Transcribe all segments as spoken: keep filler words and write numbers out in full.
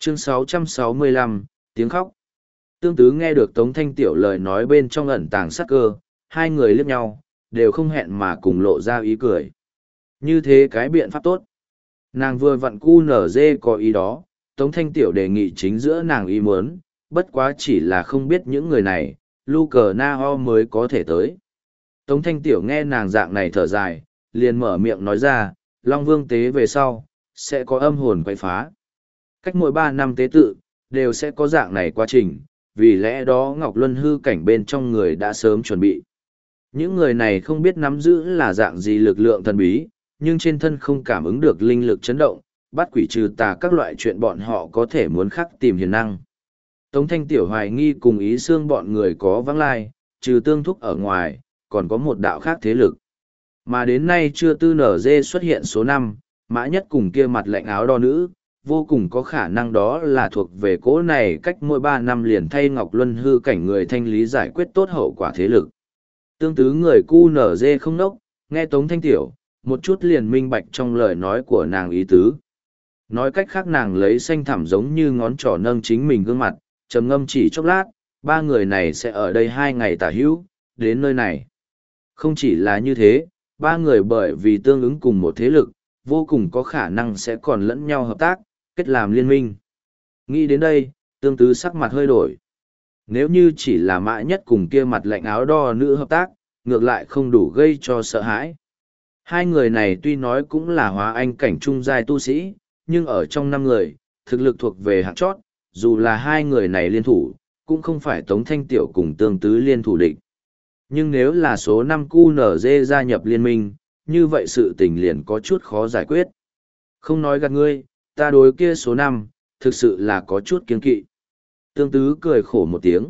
Chương sáu trăm sáu mươi lăm, tiếng khóc. Tương Tứ nghe được Tống Thanh Tiểu lời nói bên trong ẩn tàng sát cơ, hai người liếc nhau, đều không hẹn mà cùng lộ ra ý cười. Như thế cái biện pháp tốt. Nàng vừa vặn cu nở dê có ý đó, Tống Thanh Tiểu đề nghị chính giữa nàng ý muốn, bất quá chỉ là không biết những người này, lu cờ na ho mới có thể tới. Tống Thanh Tiểu nghe nàng dạng này thở dài, liền mở miệng nói ra, Long Vương tế về sau, sẽ có âm hồn quay phá. Cách mỗi ba năm tế tự, đều sẽ có dạng này quá trình, vì lẽ đó Ngọc Luân hư cảnh bên trong người đã sớm chuẩn bị. Những người này không biết nắm giữ là dạng gì lực lượng thần bí, nhưng trên thân không cảm ứng được linh lực chấn động, bắt quỷ trừ tà các loại chuyện bọn họ có thể muốn khắc tìm hiền năng. Tống Thanh Tiểu hoài nghi cùng ý xương bọn người có vắng lai, trừ tương thúc ở ngoài, còn có một đạo khác thế lực. Mà đến nay chưa tư nở dê xuất hiện số năm, mã nhất cùng kia mặt lệnh áo đo nữ, vô cùng có khả năng đó là thuộc về cỗ này cách mỗi ba năm liền thay Ngọc Luân hư cảnh người thanh lý giải quyết tốt hậu quả thế lực. Tương tứ người cu nở dê không nốc, nghe Tống Thanh Tiểu, một chút liền minh bạch trong lời nói của nàng ý tứ. Nói cách khác nàng lấy xanh thẳm giống như ngón trỏ nâng chính mình gương mặt, trầm ngâm chỉ chốc lát, ba người này sẽ ở đây hai ngày tả hữu, đến nơi này. Không chỉ là như thế, ba người bởi vì tương ứng cùng một thế lực, vô cùng có khả năng sẽ còn lẫn nhau hợp tác, kết làm liên minh. Nghĩ đến đây, tương tứ sắc mặt hơi đổi. Nếu như chỉ là mã nhất cùng kia mặt lạnh áo đo nữ hợp tác, ngược lại không đủ gây cho sợ hãi. Hai người này tuy nói cũng là hóa anh cảnh trung giai tu sĩ, nhưng ở trong năm người, thực lực thuộc về hạng chót, dù là hai người này liên thủ, cũng không phải Tống Thanh Tiểu cùng tương tứ liên thủ địch. Nhưng nếu là số năm cu nở dê gia nhập liên minh, như vậy sự tình liền có chút khó giải quyết. Không nói gạt ngươi, ta đối kia số năm, thực sự là có chút kiên kỵ. Tương tứ cười khổ một tiếng.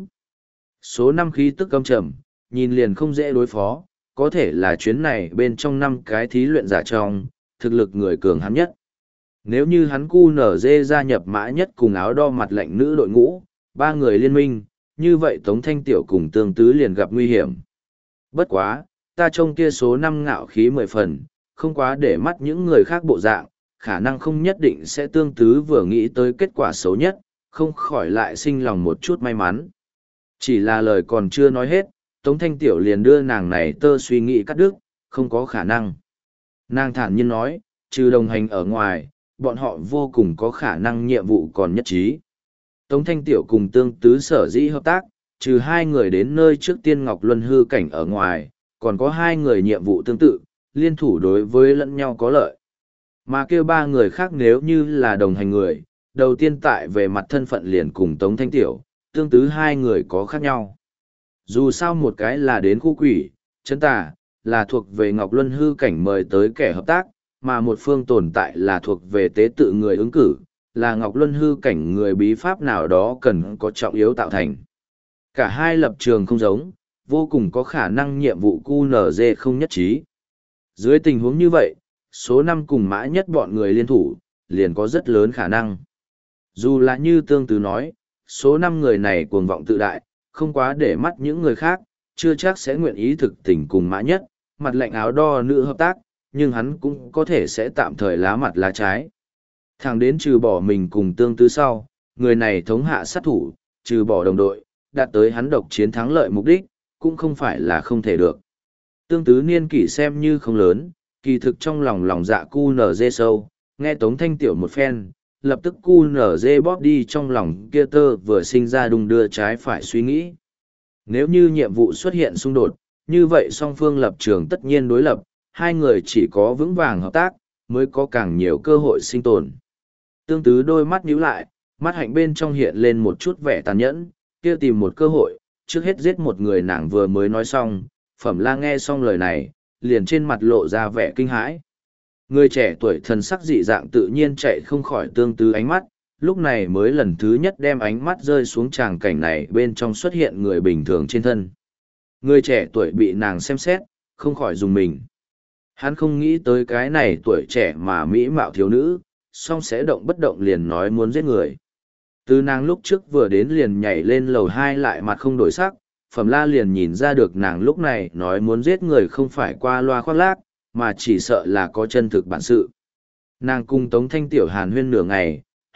Số năm khí tức căm trầm, nhìn liền không dễ đối phó, có thể là chuyến này bên trong năm cái thí luyện giả trong, thực lực người cường hắn nhất. Nếu như hắn cu nở dê gia nhập mã nhất cùng áo đo mặt lệnh nữ đội ngũ, ba người liên minh, như vậy Tống Thanh Tiểu cùng tương tứ liền gặp nguy hiểm. Bất quá, ta trông kia số năm ngạo khí mười phần, không quá để mắt những người khác bộ dạng, khả năng không nhất định sẽ tương tứ vừa nghĩ tới kết quả xấu nhất, không khỏi lại sinh lòng một chút may mắn. Chỉ là lời còn chưa nói hết, Tống Thanh Tiểu liền đưa nàng này tơ suy nghĩ cắt đứt, không có khả năng. Nàng thản nhiên nói, trừ đồng hành ở ngoài, bọn họ vô cùng có khả năng nhiệm vụ còn nhất trí. Tống Thanh Tiểu cùng tương tứ sở dĩ hợp tác, trừ hai người đến nơi trước tiên Ngọc Luân hư cảnh ở ngoài, còn có hai người nhiệm vụ tương tự, liên thủ đối với lẫn nhau có lợi. Mà kêu ba người khác nếu như là đồng hành người, đầu tiên tại về mặt thân phận liền cùng Tống Thanh Tiểu, tương tứ hai người có khác nhau. Dù sao một cái là đến khu quỷ, chân tà, là thuộc về Ngọc Luân hư cảnh mời tới kẻ hợp tác, mà một phương tồn tại là thuộc về tế tự người ứng cử, là Ngọc Luân hư cảnh người bí pháp nào đó cần có trọng yếu tạo thành. Cả hai lập trường không giống, vô cùng có khả năng nhiệm vụ cu nở dê không nhất trí. Dưới tình huống như vậy, số năm cùng mã nhất bọn người liên thủ, liền có rất lớn khả năng. Dù là như tương tứ nói, số năm người này cuồng vọng tự đại, không quá để mắt những người khác, chưa chắc sẽ nguyện ý thực tình cùng mã nhất, mặt lệnh áo đo nữ hợp tác, nhưng hắn cũng có thể sẽ tạm thời lá mặt lá trái. Thẳng đến trừ bỏ mình cùng tương tứ sau, người này thống hạ sát thủ, trừ bỏ đồng đội, đạt tới hắn độc chiến thắng lợi mục đích, cũng không phải là không thể được. Tương tứ niên kỷ xem như không lớn, kỳ thực trong lòng lòng dạ cu nở dê sâu, nghe Tống Thanh Tiểu một phen, lập tức cu nở dê bóp đi trong lòng kia tơ vừa sinh ra đung đưa trái phải suy nghĩ. Nếu như nhiệm vụ xuất hiện xung đột, như vậy song phương lập trường tất nhiên đối lập, hai người chỉ có vững vàng hợp tác, mới có càng nhiều cơ hội sinh tồn. Tương tứ đôi mắt nhíu lại, mắt hạnh bên trong hiện lên một chút vẻ tàn nhẫn, kia tìm một cơ hội, trước hết giết một người nàng vừa mới nói xong, Phẩm La nghe xong lời này, liền trên mặt lộ ra vẻ kinh hãi. Người trẻ tuổi thần sắc dị dạng tự nhiên chạy không khỏi tương tứ ánh mắt, lúc này mới lần thứ nhất đem ánh mắt rơi xuống tràng cảnh này bên trong xuất hiện người bình thường trên thân. Người trẻ tuổi bị nàng xem xét, không khỏi dùng mình. Hắn không nghĩ tới cái này tuổi trẻ mà mỹ mạo thiếu nữ, song sẽ động bất động liền nói muốn giết người. Từ nàng lúc trước vừa đến liền nhảy lên lầu hai lại mặt không đổi sắc, Phẩm La liền nhìn ra được nàng lúc này nói muốn giết người không phải qua loa khoác lác, mà chỉ sợ là có chân thực bản sự. Nàng cùng Tống Thanh Tiểu hàn huyên nửa ngày,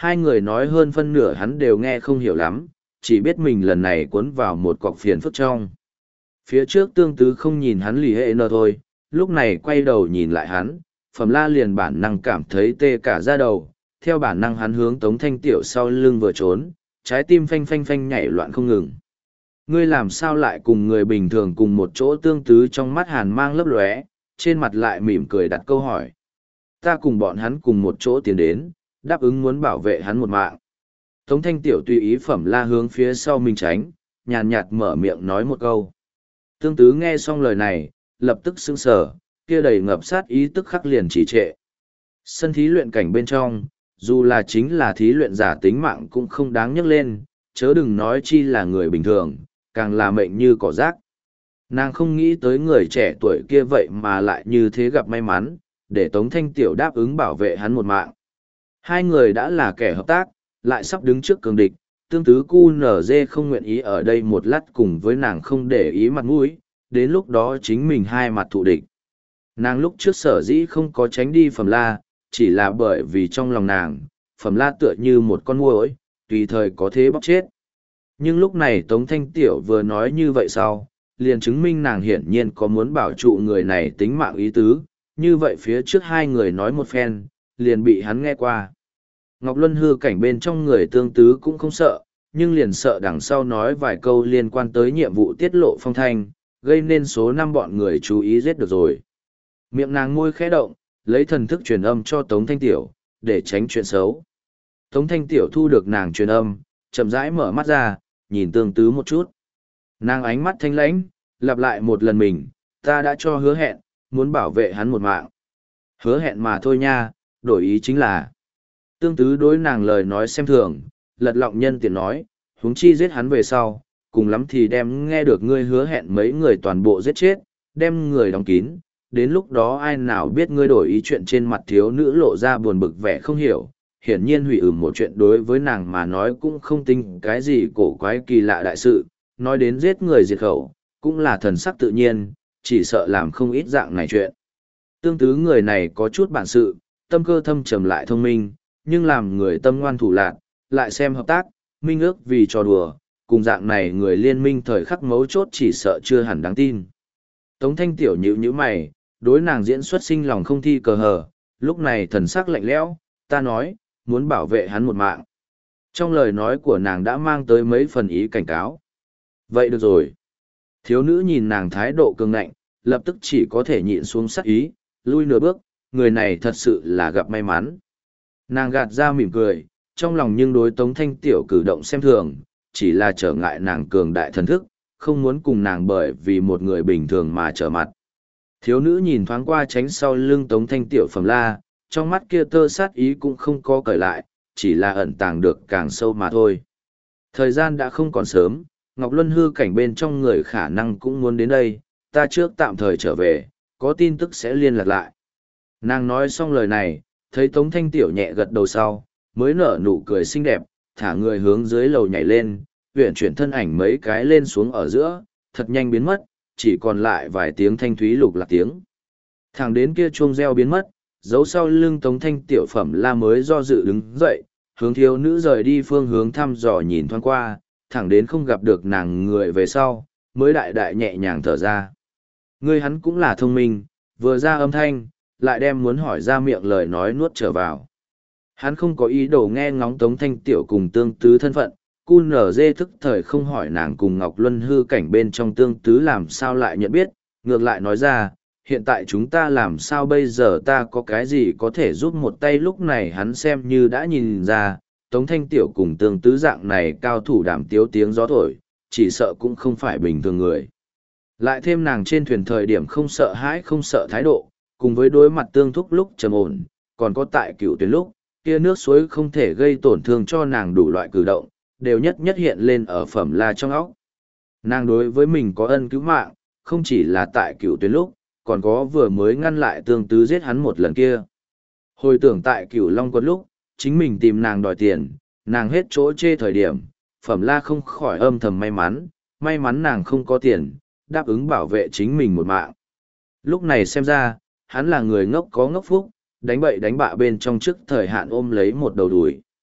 Hai người nói hơn phân nửa hắn đều nghe không hiểu lắm, chỉ biết mình lần này cuốn vào một cọc phiền phức trong. Phía trước tương tứ không nhìn hắn lì hệ nơ thôi, lúc này quay đầu nhìn lại hắn, Phẩm La liền bản năng cảm thấy tê cả da đầu, theo bản năng hắn hướng Tống Thanh Tiểu sau lưng vừa trốn, trái tim phanh phanh phanh nhảy loạn không ngừng. Ngươi làm sao lại cùng người bình thường cùng một chỗ? Tương tứ trong mắt hàn mang lấp lóe, trên mặt lại mỉm cười đặt câu hỏi. Ta cùng bọn hắn cùng một chỗ tiến đến, đáp ứng muốn bảo vệ hắn một mạng. Tống Thanh Tiểu tùy ý Phẩm La hướng phía sau mình tránh, nhàn nhạt mở miệng nói một câu. Tương tứ nghe xong lời này, lập tức sững sờ, kia đầy ngập sát ý tức khắc liền chỉ trệ. Sân thí luyện cảnh bên trong, dù là chính là thí luyện giả tính mạng cũng không đáng nhắc lên, chớ đừng nói chi là người bình thường, càng là mệnh như cỏ rác. Nàng không nghĩ tới người trẻ tuổi kia vậy mà lại như thế gặp may mắn, để Tống Thanh Tiểu đáp ứng bảo vệ hắn một mạng. Hai người đã là kẻ hợp tác, lại sắp đứng trước cường địch, tương tứ cu nở dê không nguyện ý ở đây một lát cùng với nàng không để ý mặt mũi, đến lúc đó chính mình hai mặt thù địch. Nàng lúc trước sở dĩ không có tránh đi Phẩm La, chỉ là bởi vì trong lòng nàng, Phẩm La tựa như một con muỗi, tùy thời có thế bóc chết. Nhưng lúc này Tống Thanh Tiểu vừa nói như vậy sau, liền chứng minh nàng hiển nhiên có muốn bảo trụ người này tính mạng ý tứ, như vậy phía trước hai người nói một phen, liền bị hắn nghe qua. Ngọc Luân hư cảnh bên trong người tương tứ cũng không sợ, nhưng liền sợ đằng sau nói vài câu liên quan tới nhiệm vụ tiết lộ phong thanh, gây nên số năm bọn người chú ý giết được rồi. Miệng nàng môi khẽ động, lấy thần thức truyền âm cho Tống Thanh Tiểu, để tránh chuyện xấu. Tống Thanh Tiểu thu được nàng truyền âm, chậm rãi mở mắt ra, nhìn tương tứ một chút. Nàng ánh mắt thanh lãnh, lặp lại một lần mình, ta đã cho hứa hẹn, muốn bảo vệ hắn một mạng. Hứa hẹn mà thôi nha, đổi ý chính là. Tương tứ đối nàng lời nói xem thường, lật lọng nhân tiện nói, huống chi giết hắn về sau, cùng lắm thì đem nghe được ngươi hứa hẹn mấy người toàn bộ giết chết, đem người đóng kín, đến lúc đó ai nào biết ngươi đổi ý. Chuyện trên mặt thiếu nữ lộ ra buồn bực vẻ không hiểu, hiển nhiên hủy ửm một chuyện đối với nàng mà nói cũng không tính cái gì cổ quái kỳ lạ đại sự, nói đến giết người diệt khẩu, cũng là thần sắc tự nhiên, chỉ sợ làm không ít dạng này chuyện. Tương tứ người này có chút bản sự, tâm cơ thâm trầm lại thông minh, nhưng làm người tâm ngoan thủ lạn, lại xem hợp tác, minh ước vì trò đùa, cùng dạng này người liên minh thời khắc mấu chốt chỉ sợ chưa hẳn đáng tin. Tống Thanh Tiểu nhíu nhíu mày, đối nàng diễn xuất sinh lòng không thi cờ hờ, lúc này thần sắc lạnh lẽo, ta nói, muốn bảo vệ hắn một mạng. Trong lời nói của nàng đã mang tới mấy phần ý cảnh cáo. Vậy được rồi. Thiếu nữ nhìn nàng thái độ cường ngạnh, lập tức chỉ có thể nhịn xuống sắc ý, lui nửa bước, người này thật sự là gặp may mắn. Nàng gạt ra mỉm cười, trong lòng nhưng đối Tống Thanh Tiểu cử động xem thường, chỉ là trở ngại nàng cường đại thần thức, không muốn cùng nàng bởi vì một người bình thường mà trở mặt. Thiếu nữ nhìn thoáng qua tránh sau lưng Tống Thanh Tiểu Phẩm La, trong mắt kia tơ sát ý cũng không có cởi lại, chỉ là ẩn tàng được càng sâu mà thôi. Thời gian đã không còn sớm, Ngọc Luân hư cảnh bên trong người khả năng cũng muốn đến đây, ta trước tạm thời trở về, có tin tức sẽ liên lạc lại. Nàng nói xong lời này, thấy Tống Thanh Tiểu nhẹ gật đầu sau, mới nở nụ cười xinh đẹp, thả người hướng dưới lầu nhảy lên, uyển chuyển thân ảnh mấy cái lên xuống ở giữa, thật nhanh biến mất, chỉ còn lại vài tiếng thanh thúy lục lạc tiếng. Thẳng đến kia chuông reo biến mất, giấu sau lưng Tống Thanh Tiểu Phẩm La mới do dự đứng dậy, hướng thiếu nữ rời đi phương hướng thăm dò nhìn thoáng qua, thẳng đến không gặp được nàng người về sau, mới đại đại nhẹ nhàng thở ra. Người hắn cũng là thông minh, vừa ra âm thanh, lại đem muốn hỏi ra miệng lời nói nuốt trở vào. Hắn không có ý đồ nghe ngóng Tống Thanh Tiểu cùng tương tứ thân phận, cu nở dê thức thời không hỏi nàng cùng Ngọc Luân hư cảnh bên trong tương tứ làm sao lại nhận biết, ngược lại nói ra, hiện tại chúng ta làm sao bây giờ, ta có cái gì có thể giúp một tay. Lúc này hắn xem như đã nhìn ra, Tống Thanh Tiểu cùng tương tứ dạng này cao thủ đảm tiếu tiếng gió thổi, chỉ sợ cũng không phải bình thường người. Lại thêm nàng trên thuyền thời điểm không sợ hãi không sợ thái độ, cùng với đối mặt tương thúc lúc trầm ổn, còn có tại cựu tuyến lúc, kia nước suối không thể gây tổn thương cho nàng đủ loại cử động, đều nhất nhất hiện lên ở Phẩm La trong óc. Nàng đối với mình có ân cứu mạng, không chỉ là tại cựu tuyến lúc, còn có vừa mới ngăn lại tương tứ giết hắn một lần kia. Hồi tưởng tại cựu Long Quật lúc, chính mình tìm nàng đòi tiền, nàng hết chỗ chê thời điểm, Phẩm La không khỏi âm thầm may mắn, may mắn nàng không có tiền, đáp ứng bảo vệ chính mình một mạng. Lúc này xem ra, hắn là người ngốc có ngốc phúc, đánh bậy đánh bạ bên trong trước thời hạn ôm lấy một đầu đùi.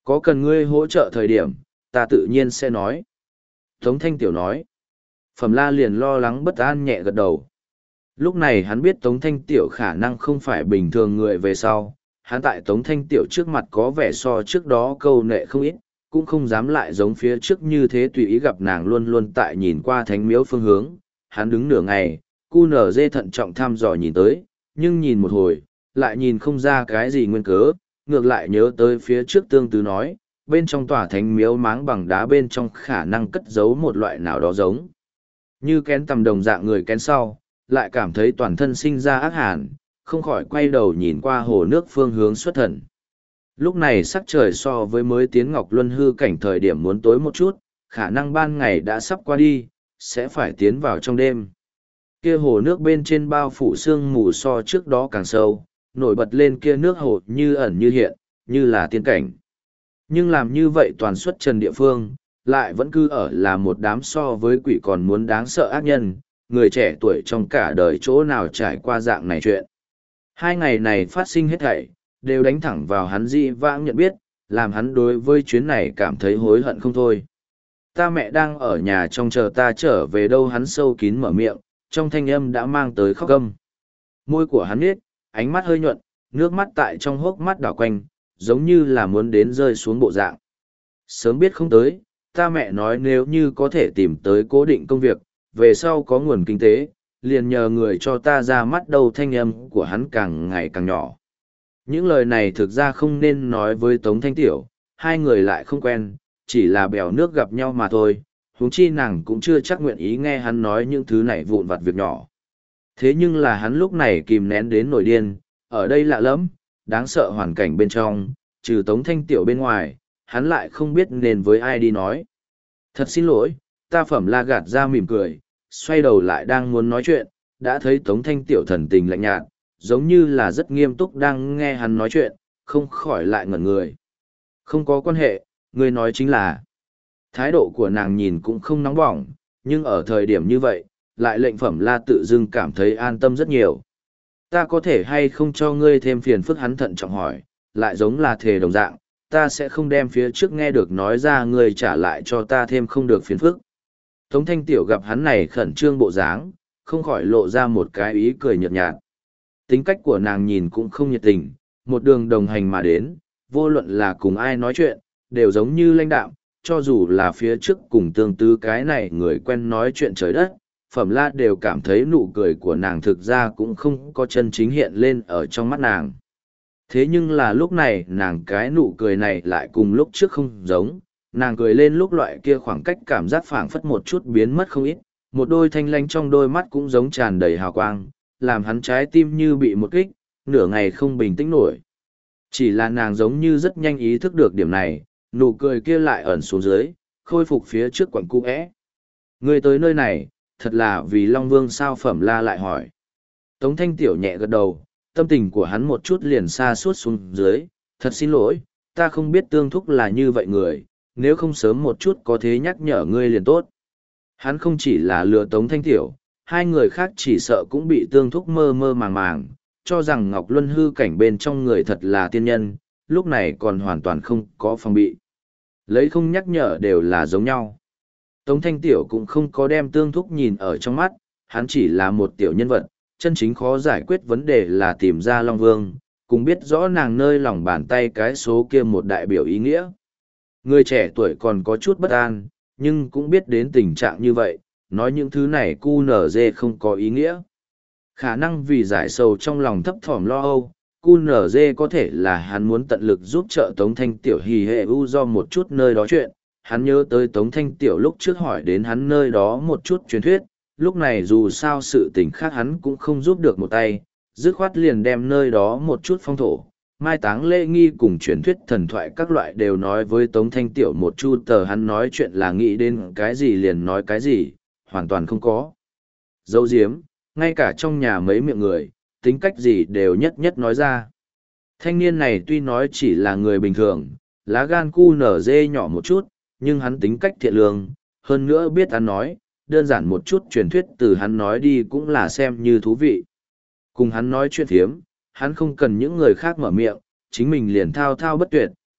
Có cần ngươi hỗ trợ thời điểm, ta tự nhiên sẽ nói. Tống Thanh Tiểu nói. Phẩm La liền lo lắng bất an nhẹ gật đầu. Lúc này hắn biết Tống Thanh Tiểu khả năng không phải bình thường người về sau. Hắn tại Tống Thanh Tiểu trước mặt có vẻ so trước đó câu nệ không ít, cũng không dám lại giống phía trước như thế tùy ý gặp nàng luôn luôn tại nhìn qua thánh miếu phương hướng. Hắn đứng nửa ngày, cu nở dê thận trọng thăm dò nhìn tới, nhưng nhìn một hồi, lại nhìn không ra cái gì nguyên cớ, ngược lại nhớ tới phía trước tương tứ nói, bên trong tòa thánh miếu máng bằng đá bên trong khả năng cất giấu một loại nào đó giống. Như kén tầm đồng dạng người kén sau, lại cảm thấy toàn thân sinh ra ác hàn, không khỏi quay đầu nhìn qua hồ nước phương hướng xuất thần. Lúc này sắc trời so với mới tiến Ngọc Luân hư cảnh thời điểm muốn tối một chút, khả năng ban ngày đã sắp qua đi, sẽ phải tiến vào trong đêm. Kia hồ nước bên trên bao phủ sương mù so trước đó càng sâu, nổi bật lên kia nước hồ như ẩn như hiện, như là tiên cảnh. Nhưng làm như vậy toàn xuất trần địa phương, lại vẫn cứ ở là một đám so với quỷ còn muốn đáng sợ ác nhân, người trẻ tuổi trong cả đời chỗ nào trải qua dạng này chuyện. Hai ngày này phát sinh hết thảy, đều đánh thẳng vào hắn dị vãng nhận biết, làm hắn đối với chuyến này cảm thấy hối hận không thôi. Ta mẹ đang ở nhà trong chờ ta trở về đâu, hắn sâu kín mở miệng, trong thanh âm đã mang tới khóc câm. Môi của hắn nhếch, ánh mắt hơi nhuận, nước mắt tại trong hốc mắt đảo quanh, giống như là muốn đến rơi xuống bộ dạng. Sớm biết không tới, ta mẹ nói nếu như có thể tìm tới cố định công việc, về sau có nguồn kinh tế, liền nhờ người cho ta ra mắt đâu. Thanh âm của hắn càng ngày càng nhỏ. Những lời này thực ra không nên nói với Tống Thanh Tiểu, hai người lại không quen, chỉ là bèo nước gặp nhau mà thôi, huống chi nàng cũng chưa chắc nguyện ý nghe hắn nói những thứ này vụn vặt việc nhỏ. Thế nhưng là hắn lúc này kìm nén đến nổi điên, ở đây lạ lắm, đáng sợ hoàn cảnh bên trong, trừ Tống Thanh Tiểu bên ngoài, hắn lại không biết nên với ai đi nói. Thật xin lỗi, ta Phẩm La gạt ra mỉm cười, xoay đầu lại đang muốn nói chuyện, đã thấy Tống Thanh Tiểu thần tình lạnh nhạt, giống như là rất nghiêm túc đang nghe hắn nói chuyện, không khỏi lại ngẩn người. Không có quan hệ, người nói chính là. Thái độ của nàng nhìn cũng không nóng bỏng, nhưng ở thời điểm như vậy, lại lệnh Phẩm La tự dưng cảm thấy an tâm rất nhiều. Ta có thể hay không cho ngươi thêm phiền phức, hắn thận trọng hỏi, lại giống là thề đồng dạng, ta sẽ không đem phía trước nghe được nói ra ngươi trả lại cho ta thêm không được phiền phức. Tống Thanh Tiểu gặp hắn này khẩn trương bộ dáng, không khỏi lộ ra một cái ý cười nhợt nhạt. Tính cách của nàng nhìn cũng không nhiệt tình, một đường đồng hành mà đến, vô luận là cùng ai nói chuyện, đều giống như lãnh đạm, cho dù là phía trước cùng tương tư cái này người quen nói chuyện trời đất, Phẩm La đều cảm thấy nụ cười của nàng thực ra cũng không có chân chính hiện lên ở trong mắt nàng. Thế nhưng là lúc này nàng cái nụ cười này lại cùng lúc trước không giống, nàng cười lên lúc loại kia khoảng cách cảm giác phảng phất một chút biến mất không ít, một đôi thanh lanh trong đôi mắt cũng giống tràn đầy hào quang, làm hắn trái tim như bị một kích, nửa ngày không bình tĩnh nổi. Chỉ là nàng giống như rất nhanh ý thức được điểm này, nụ cười kia lại ẩn xuống dưới, khôi phục phía trước quặng cũ é. Người tới nơi này, thật là vì Long Vương sao? Phẩm La lại hỏi. Tống Thanh Tiểu nhẹ gật đầu, tâm tình của hắn một chút liền xa suốt xuống dưới, thật xin lỗi, ta không biết Tương Thúc là như vậy người, nếu không sớm một chút có thế nhắc nhở ngươi liền tốt. Hắn không chỉ là lừa Tống Thanh Tiểu, hai người khác chỉ sợ cũng bị Tương Thúc mơ mơ màng màng, cho rằng Ngọc Luân hư cảnh bên trong người thật là tiên nhân, lúc này còn hoàn toàn không có phòng bị. Lấy không nhắc nhở đều là giống nhau. Tống Thanh Tiểu cũng không có đem Tương Thúc nhìn ở trong mắt, hắn chỉ là một tiểu nhân vật, chân chính khó giải quyết vấn đề là tìm ra Long Vương, cùng biết rõ nàng nơi lòng bàn tay cái số kia một đại biểu ý nghĩa. Người trẻ tuổi còn có chút bất an, nhưng cũng biết đến tình trạng như vậy, nói những thứ này cu nở dê không có ý nghĩa. Khả năng vì giải sầu trong lòng thấp thỏm lo âu, cu nở dê có thể là hắn muốn tận lực giúp trợ Tống Thanh Tiểu hì hệ u do một chút nơi đó chuyện. Hắn nhớ tới Tống Thanh Tiểu lúc trước hỏi đến hắn nơi đó một chút truyền thuyết, lúc này dù sao sự tình khác hắn cũng không giúp được một tay, dứt khoát liền đem nơi đó một chút phong thổ, mai táng lễ nghi cùng truyền thuyết thần thoại các loại đều nói với Tống Thanh Tiểu một chu tờ. Hắn nói chuyện là nghĩ đến cái gì liền nói cái gì, hoàn toàn không có dấu diếm, ngay cả trong nhà mấy miệng người, tính cách gì đều nhất nhất nói ra. Thanh niên này tuy nói chỉ là người bình thường, lá gan cu nở dê nhỏ một chút, nhưng hắn tính cách thiện lương, hơn nữa biết ăn nói, đơn giản một chút truyền thuyết từ hắn nói đi cũng là xem như thú vị. Cùng hắn nói chuyện thiếm, hắn không cần những người khác mở miệng, chính mình liền thao thao bất tuyệt,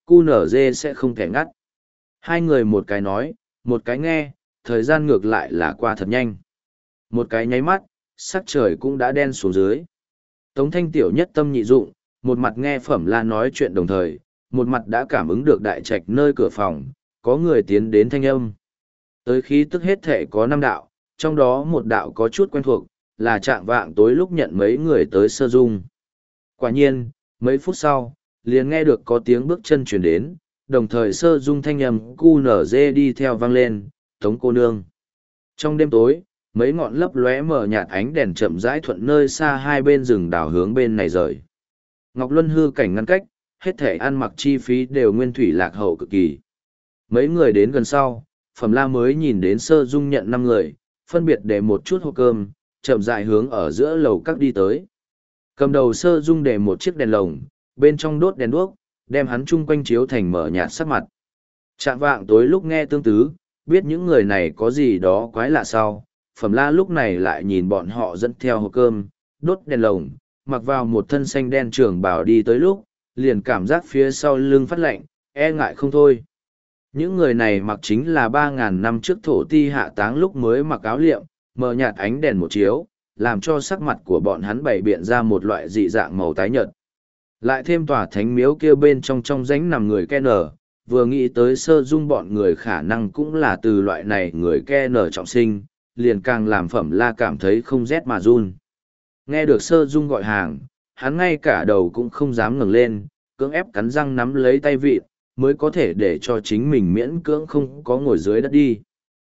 cu nở dê sẽ không thể ngắt. Hai người một cái nói, một cái nghe, thời gian ngược lại là qua thật nhanh. Một cái nháy mắt, sắc trời cũng đã đen xuống dưới. Tống Thanh Tiểu nhất tâm nhị dụng, một mặt nghe Phẩm La nói chuyện đồng thời, một mặt đã cảm ứng được đại trạch nơi cửa phòng, có người tiến đến thanh âm. Tới khí tức hết thể có năm đạo, trong đó một đạo có chút quen thuộc, là trạng vạng tối lúc nhận mấy người tới Sơ Dung. Quả nhiên, mấy phút sau, liền nghe được có tiếng bước chân chuyển đến, đồng thời Sơ Dung thanh âm cu nở dê đi theo vang lên, Tống cô nương. Trong đêm tối, mấy ngọn lấp lóe mở nhạt ánh đèn chậm rãi thuận nơi xa hai bên rừng đảo hướng bên này rời. Ngọc Luân hư cảnh ngăn cách, hết thể ăn mặc chi phí đều nguyên thủy lạc hậu cực kỳ. Mấy người đến gần sau, Phẩm La mới nhìn đến Sơ Dung nhận năm người, phân biệt để một chút hộp cơm, chậm rãi hướng ở giữa lầu các đi tới. Cầm đầu Sơ Dung để một chiếc đèn lồng, bên trong đốt đèn đuốc, đem hắn chung quanh chiếu thành mở nhạt sắc mặt. Trạng vạng tối lúc nghe tương tứ, biết những người này có gì đó quái lạ sau, Phẩm La lúc này lại nhìn bọn họ dẫn theo hộp cơm, đốt đèn lồng, mặc vào một thân xanh đen trường bào đi tới lúc, liền cảm giác phía sau lưng phát lạnh, e ngại không thôi. Những người này mặc chính là ba ngàn năm trước thổ ti hạ táng lúc mới mặc áo liệm, mờ nhạt ánh đèn một chiếu, làm cho sắc mặt của bọn hắn bày biện ra một loại dị dạng màu tái nhợt. Lại thêm tòa thánh miếu kia bên trong trong rãnh nằm người ke nở, vừa nghĩ tới Sơ Dung bọn người khả năng cũng là từ loại này người ke nở trọng sinh, liền càng làm Phẩm La cảm thấy không rét mà run. Nghe được Sơ Dung gọi hàng, hắn ngay cả đầu cũng không dám ngẩng lên, cưỡng ép cắn răng nắm lấy tay vịt, mới có thể để cho chính mình miễn cưỡng không có ngồi dưới đất đi.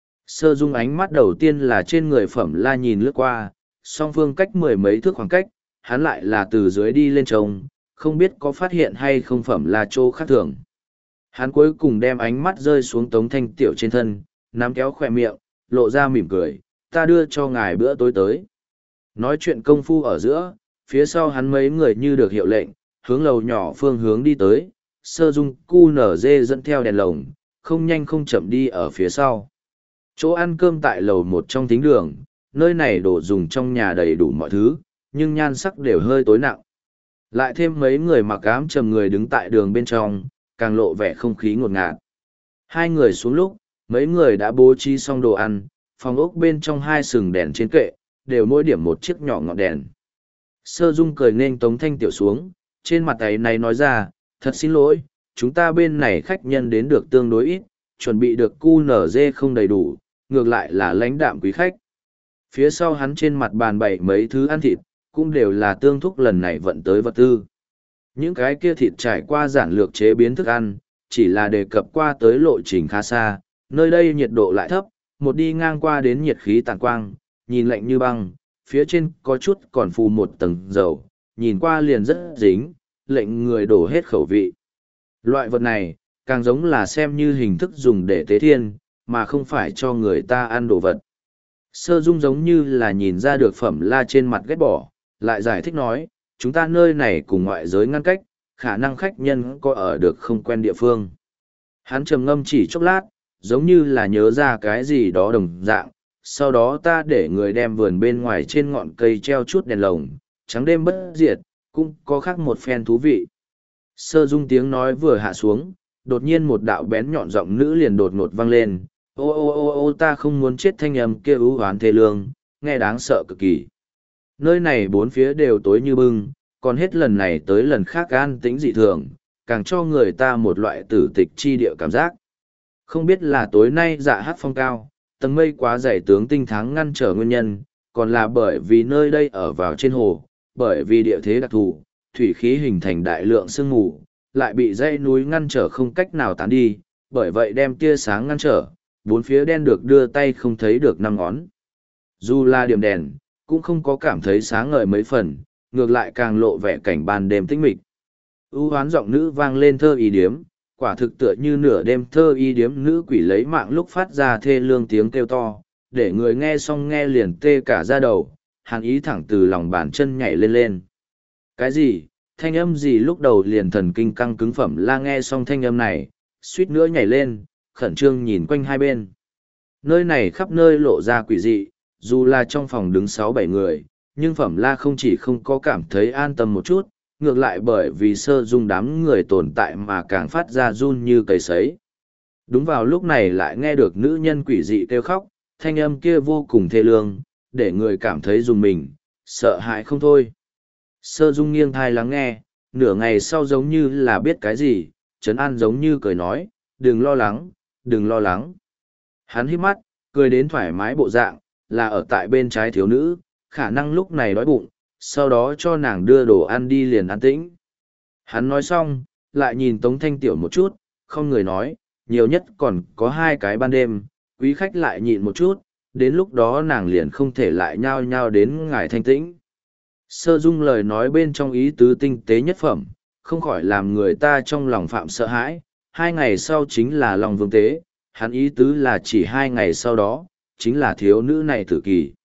Sơ Dung ánh mắt đầu tiên là trên người Phẩm La nhìn lướt qua, song phương cách mười mấy thước khoảng cách, hắn lại là từ dưới đi lên trông, không biết có phát hiện hay không Phẩm La chỗ khác thường. Hắn cuối cùng đem ánh mắt rơi xuống Tống Thanh Tiểu trên thân, nắm kéo khỏe miệng, lộ ra mỉm cười, ta đưa cho ngài bữa tối tới. Nói chuyện công phu ở giữa, phía sau hắn mấy người như được hiệu lệnh, hướng lầu nhỏ phương hướng đi tới, Sơ Dung cu nở dê dẫn theo đèn lồng, không nhanh không chậm đi ở phía sau. Chỗ ăn cơm tại lầu một trong thính đường, nơi này đồ dùng trong nhà đầy đủ mọi thứ, nhưng nhan sắc đều hơi tối nặng. Lại thêm mấy người mặc ám trầm người đứng tại đường bên trong, càng lộ vẻ không khí ngột ngạt. Hai người xuống lúc, mấy người đã bố trí xong đồ ăn, phòng ốc bên trong hai sừng đèn trên kệ, đều mỗi điểm một chiếc nhỏ ngọn đèn. Sơ Dung cười nên Tống Thanh Tiểu xuống, trên mặt ấy này nói ra, thật xin lỗi, chúng ta bên này khách nhân đến được tương đối ít, chuẩn bị được cu nở dê không đầy đủ, ngược lại là lãnh đạm quý khách. Phía sau hắn trên mặt bàn bày mấy thứ ăn thịt, cũng đều là tương thúc lần này vận tới vật tư. Những cái kia thịt trải qua giản lược chế biến thức ăn, chỉ là đề cập qua tới lộ trình khá xa, nơi đây nhiệt độ lại thấp, một đi ngang qua đến nhiệt khí tàn quang, nhìn lạnh như băng, phía trên có chút còn phù một tầng dầu, nhìn qua liền rất dính, lệnh người đổ hết khẩu vị. Loại vật này, càng giống là xem như hình thức dùng để tế thiên, mà không phải cho người ta ăn đồ vật. Sơ Dung giống như là nhìn ra được Phẩm La trên mặt ghét bỏ, lại giải thích nói, chúng ta nơi này cùng ngoại giới ngăn cách, khả năng khách nhân có ở được không quen địa phương. Hắn trầm ngâm chỉ chốc lát, giống như là nhớ ra cái gì đó đồng dạng, sau đó ta để người đem vườn bên ngoài trên ngọn cây treo chút đèn lồng, trắng đêm bất diệt, cũng có khác một phen thú vị. Sơ Dung tiếng nói vừa hạ xuống, đột nhiên một đạo bén nhọn giọng nữ liền đột ngột vang lên, ô ô ô ô ta không muốn chết, thanh âm kia ưu hoán thê lương, nghe đáng sợ cực kỳ. Nơi này bốn phía đều tối như bưng, còn hết lần này tới lần khác an tĩnh dị thường, càng cho người ta một loại tử tịch chi địa cảm giác. Không biết là tối nay dạ hát phong cao, tầng mây quá dày tướng tinh tháng ngăn trở nguyên nhân, còn là bởi vì nơi đây ở vào trên hồ, bởi vì địa thế đặc thù, thủy khí hình thành đại lượng sương mù, lại bị dãy núi ngăn trở không cách nào tán đi, bởi vậy đem tia sáng ngăn trở, bốn phía đen được đưa tay không thấy được năm ngón. Dù là điểm đèn, cũng không có cảm thấy sáng ngời mấy phần, ngược lại càng lộ vẻ cảnh ban đêm tĩnh mịch. ưu hoán giọng nữ vang lên thơ y điếm, quả thực tựa như nửa đêm thơ y điếm nữ quỷ lấy mạng lúc phát ra thê lương tiếng kêu to, để người nghe xong nghe liền tê cả da đầu, hàn ý thẳng từ lòng bàn chân nhảy lên lên. Cái gì, thanh âm gì lúc đầu liền thần kinh căng cứng Phẩm La nghe xong thanh âm này, suýt nữa nhảy lên, khẩn trương nhìn quanh hai bên. Nơi này khắp nơi lộ ra quỷ dị, dù là trong phòng đứng sáu bảy người, nhưng Phẩm La không chỉ không có cảm thấy an tâm một chút, ngược lại bởi vì Sơ Dung đám người tồn tại mà càng phát ra run như cầy sấy. Đúng vào lúc này lại nghe được nữ nhân quỷ dị kêu khóc, thanh âm kia vô cùng thê lương, để người cảm thấy dùng mình, sợ hãi không thôi. Sơ Dung nghiêng thai lắng nghe, nửa ngày sau giống như là biết cái gì, trấn an giống như cười nói, đừng lo lắng, đừng lo lắng. Hắn hít mắt, cười đến thoải mái bộ dạng, là ở tại bên trái thiếu nữ, khả năng lúc này đói bụng, sau đó cho nàng đưa đồ ăn đi liền an tĩnh. Hắn nói xong, lại nhìn Tống Thanh Tiểu một chút, không người nói, nhiều nhất còn có hai cái ban đêm, quý khách lại nhịn một chút, đến lúc đó nàng liền không thể lại nhao nhao đến ngài thanh tĩnh. Sơ Dung lời nói bên trong ý tứ tinh tế nhất phẩm, không khỏi làm người ta trong lòng phạm sợ hãi, hai ngày sau chính là lòng vương tế, hắn ý tứ là chỉ hai ngày sau đó, chính là thiếu nữ này tử kỳ.